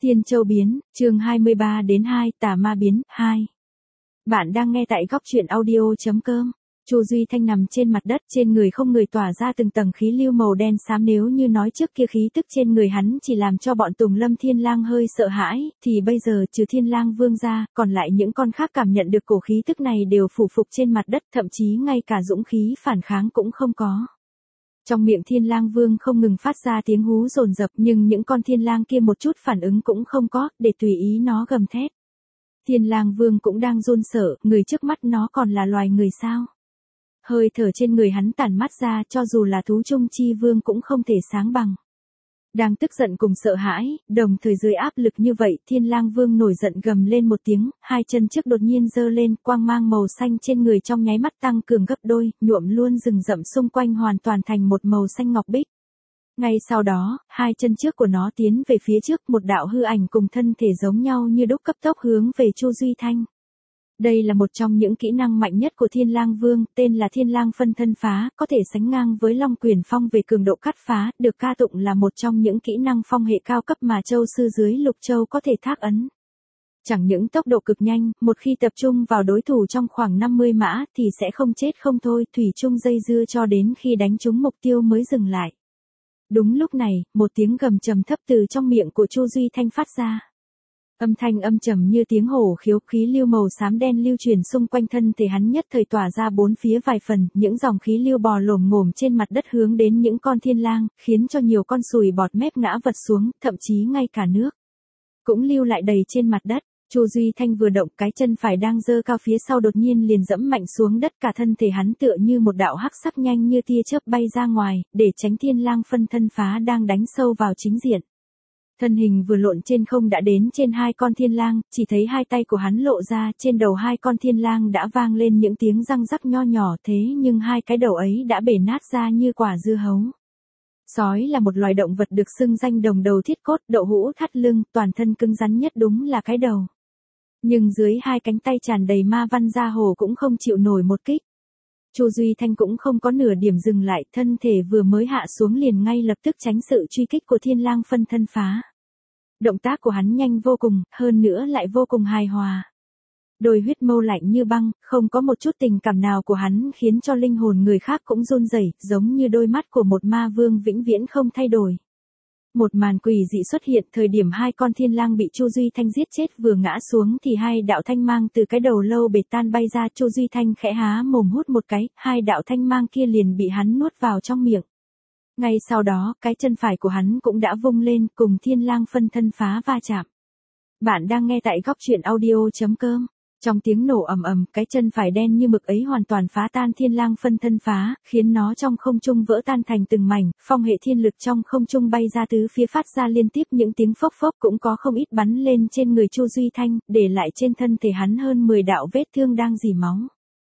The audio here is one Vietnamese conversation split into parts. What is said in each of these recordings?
Tiên Châu biến, chương 23 đến 2, tà ma biến, 2. Bạn đang nghe tại góc truyện audio.com. Chu Duy Thanh nằm trên mặt đất, trên người không người tỏa ra từng tầng khí lưu màu đen xám, nếu như nói trước kia khí tức trên người hắn chỉ làm cho bọn Tùng Lâm Thiên Lang hơi sợ hãi, thì bây giờ trừ Thiên Lang Vương ra, còn lại những con khác cảm nhận được cổ khí tức này đều phủ phục trên mặt đất, thậm chí ngay cả dũng khí phản kháng cũng không có. Trong miệng Thiên Lang Vương không ngừng phát ra tiếng hú dồn dập, nhưng những con thiên lang kia một chút phản ứng cũng không có, để tùy ý nó gầm thét. Thiên Lang Vương cũng đang run sợ, người trước mắt nó còn là loài người sao? Hơi thở trên người hắn tản mát ra, cho dù là thú trung chi vương cũng không thể sáng bằng. Đang tức giận cùng sợ hãi, đồng thời dưới áp lực như vậy, Thiên Lang Vương nổi giận gầm lên một tiếng, hai chân trước đột nhiên giơ lên, quang mang màu xanh trên người trong nháy mắt tăng cường gấp đôi, nhuộm luôn rừng rậm xung quanh hoàn toàn thành một màu xanh ngọc bích. Ngay sau đó, hai chân trước của nó tiến về phía trước, một đạo hư ảnh cùng thân thể giống nhau như đúc cấp tốc hướng về Chu Duy Thanh. Đây là một trong những kỹ năng mạnh nhất của Thiên Lang Vương, tên là Thiên Lang phân thân phá, có thể sánh ngang với Long Quyền Phong về cường độ cắt phá, được ca tụng là một trong những kỹ năng phong hệ cao cấp mà châu sư dưới Lục Châu có thể thác ấn. Chẳng những tốc độ cực nhanh, một khi tập trung vào đối thủ trong khoảng 50 mã thì sẽ không chết không thôi, thủy chung dây dưa cho đến khi đánh trúng mục tiêu mới dừng lại. Đúng lúc này, một tiếng gầm trầm thấp từ trong miệng của Chu Duy Thanh phát ra. Âm thanh âm trầm như tiếng hổ khiếu, khí lưu màu xám đen lưu truyền xung quanh thân thể hắn, nhất thời tỏa ra bốn phía vài phần, những dòng khí lưu bò lổm ngổm trên mặt đất hướng đến những con thiên lang, khiến cho nhiều con sùi bọt mép ngã vật xuống, thậm chí ngay cả nước cũng lưu lại đầy trên mặt đất. Chu Duy Thanh vừa động, cái chân phải đang giơ cao phía sau đột nhiên liền dẫm mạnh xuống đất, cả thân thể hắn tựa như một đạo hắc sắc nhanh như tia chớp bay ra ngoài, để tránh Thiên Lang phân thân phá đang đánh sâu vào chính diện. Thân hình vừa lộn trên không đã đến trên hai con thiên lang, chỉ thấy hai tay của hắn lộ ra, trên đầu hai con thiên lang đã vang lên những tiếng răng rắc nho nhỏ, thế nhưng hai cái đầu ấy đã bể nát ra như quả dưa hấu. Sói là một loài động vật được xưng danh đồng đầu thiết cốt, đậu hũ thắt lưng, toàn thân cứng rắn nhất đúng là cái đầu. Nhưng dưới hai cánh tay tràn đầy ma văn da hổ cũng không chịu nổi một kích. Chu Duy Thanh cũng không có nửa điểm dừng lại, thân thể vừa mới hạ xuống liền ngay lập tức tránh sự truy kích của Thiên Lang phân thân phá. Động tác của hắn nhanh vô cùng, hơn nữa lại vô cùng hài hòa. Đôi huyết mâu lạnh như băng, không có một chút tình cảm nào của hắn khiến cho linh hồn người khác cũng run rẩy, giống như đôi mắt của một ma vương vĩnh viễn không thay đổi. Một màn quỷ dị xuất hiện, thời điểm hai con thiên lang bị Chu Duy Thanh giết chết vừa ngã xuống thì hai đạo thanh mang từ cái đầu lâu bệt tan bay ra, Chu Duy Thanh khẽ há mồm hút một cái, hai đạo thanh mang kia liền bị hắn nuốt vào trong miệng. Ngay sau đó, cái chân phải của hắn cũng đã vung lên, cùng Thiên Lang phân thân phá va chạm. Bạn đang nghe tại góc truyện audio.com. Trong tiếng nổ ầm ầm, cái chân phải đen như mực ấy hoàn toàn phá tan Thiên Lang phân thân phá, khiến nó trong không trung vỡ tan thành từng mảnh, phong hệ thiên lực trong không trung bay ra tứ phía, phát ra liên tiếp những tiếng phốc phốc, cũng có không ít bắn lên trên người Chu Duy Thanh, để lại trên thân thể hắn hơn 10 đạo vết thương đang rỉ máu.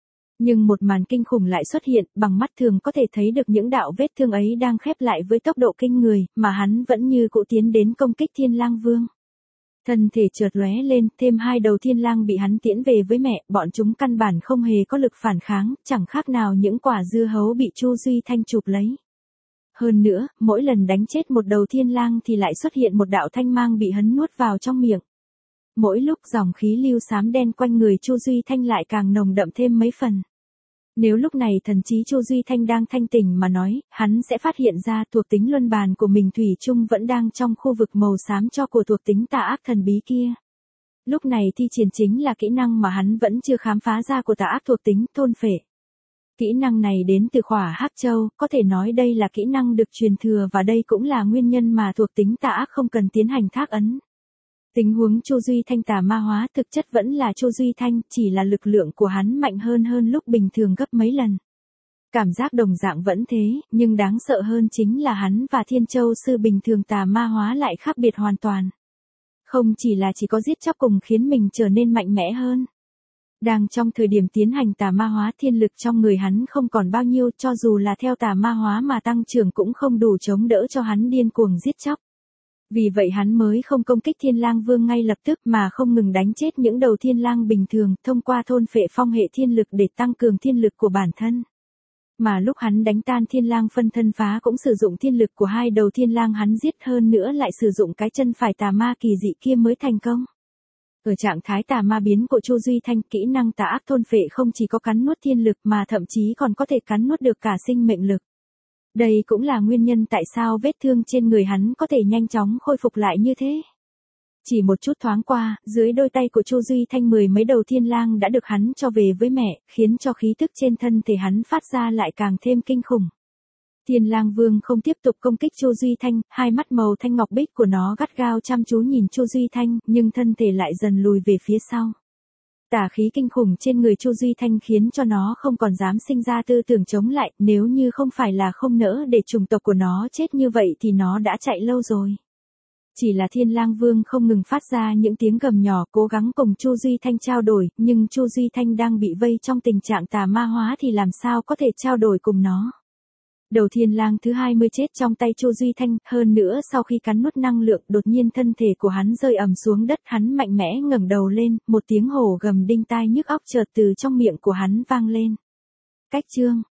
Nhưng một màn kinh khủng lại xuất hiện, bằng mắt thường có thể thấy được những đạo vết thương ấy đang khép lại với tốc độ kinh người, mà hắn vẫn như cũ tiến đến công kích Thiên Lang Vương. Thân thể chợt lóe lên, thêm hai đầu thiên lang bị hắn tiễn về với mẹ, bọn chúng căn bản không hề có lực phản kháng, chẳng khác nào những quả dưa hấu bị Chu Duy Thanh chụp lấy. Hơn nữa, mỗi lần đánh chết một đầu thiên lang thì lại xuất hiện một đạo thanh mang bị hắn nuốt vào trong miệng. Mỗi lúc dòng khí lưu xám đen quanh người Chu Duy Thanh lại càng nồng đậm thêm mấy phần. Nếu lúc này thần trí Chu Duy Thanh đang thanh tỉnh mà nói, hắn sẽ phát hiện ra thuộc tính luân bàn của mình thủy chung vẫn đang trong khu vực màu xám cho của thuộc tính tà ác thần bí kia. Lúc này thi triển chính là kỹ năng mà hắn vẫn chưa khám phá ra của tà ác thuộc tính thôn phệ. Kỹ năng này đến từ Khỏa Hắc Châu, có thể nói đây là kỹ năng được truyền thừa và đây cũng là nguyên nhân mà thuộc tính tà ác không cần tiến hành thác ấn. Tình huống Chu Duy Thanh tà ma hóa thực chất vẫn là Chu Duy Thanh, chỉ là lực lượng của hắn mạnh hơn lúc bình thường gấp mấy lần. Cảm giác đồng dạng vẫn thế, nhưng đáng sợ hơn chính là hắn và Thiên Châu sư bình thường tà ma hóa lại khác biệt hoàn toàn. Không chỉ là chỉ có giết chóc cùng khiến mình trở nên mạnh mẽ hơn. Đang trong thời điểm tiến hành tà ma hóa, thiên lực trong người hắn không còn bao nhiêu, cho dù là theo tà ma hóa mà tăng trưởng cũng không đủ chống đỡ cho hắn điên cuồng giết chóc. Vì vậy hắn mới không công kích Thiên Lang Vương ngay lập tức mà không ngừng đánh chết những đầu thiên lang bình thường, thông qua thôn phệ phong hệ thiên lực để tăng cường thiên lực của bản thân. Mà lúc hắn đánh tan thiên lang phân thân phá cũng sử dụng thiên lực của hai đầu thiên lang hắn giết, hơn nữa lại sử dụng cái chân phải tà ma kỳ dị kia mới thành công. Ở trạng thái tà ma biến của Chu Duy Thanh, kỹ năng tà ác thôn phệ không chỉ có cắn nuốt thiên lực mà thậm chí còn có thể cắn nuốt được cả sinh mệnh lực. Đây cũng là nguyên nhân tại sao vết thương trên người hắn có thể nhanh chóng khôi phục lại như thế. Chỉ một chút thoáng qua, dưới đôi tay của Chu Duy Thanh 10 mấy đầu thiên lang đã được hắn cho về với mẹ, khiến cho khí tức trên thân thể hắn phát ra lại càng thêm kinh khủng. Thiên lang vương không tiếp tục công kích Chu Duy Thanh, hai mắt màu thanh ngọc bích của nó gắt gao chăm chú nhìn Chu Duy Thanh, nhưng thân thể lại dần lùi về phía sau. Tà khí kinh khủng trên người Chu Duy Thanh khiến cho nó không còn dám sinh ra tư tưởng chống lại, nếu như không phải là không nỡ để chủng tộc của nó chết như vậy thì nó đã chạy lâu rồi. Chỉ là Thiên Lang Vương không ngừng phát ra những tiếng gầm nhỏ cố gắng cùng Chu Duy Thanh trao đổi, nhưng Chu Duy Thanh đang bị vây trong tình trạng tà ma hóa thì làm sao có thể trao đổi cùng nó. Đầu thiên lang thứ 20 chết trong tay Chu Duy Thanh, hơn nữa sau khi cắn nuốt năng lượng đột nhiên thân thể của hắn rơi ầm xuống đất, hắn mạnh mẽ ngẩng đầu lên, một tiếng hổ gầm đinh tai nhức óc chợt từ trong miệng của hắn vang lên. Cách chương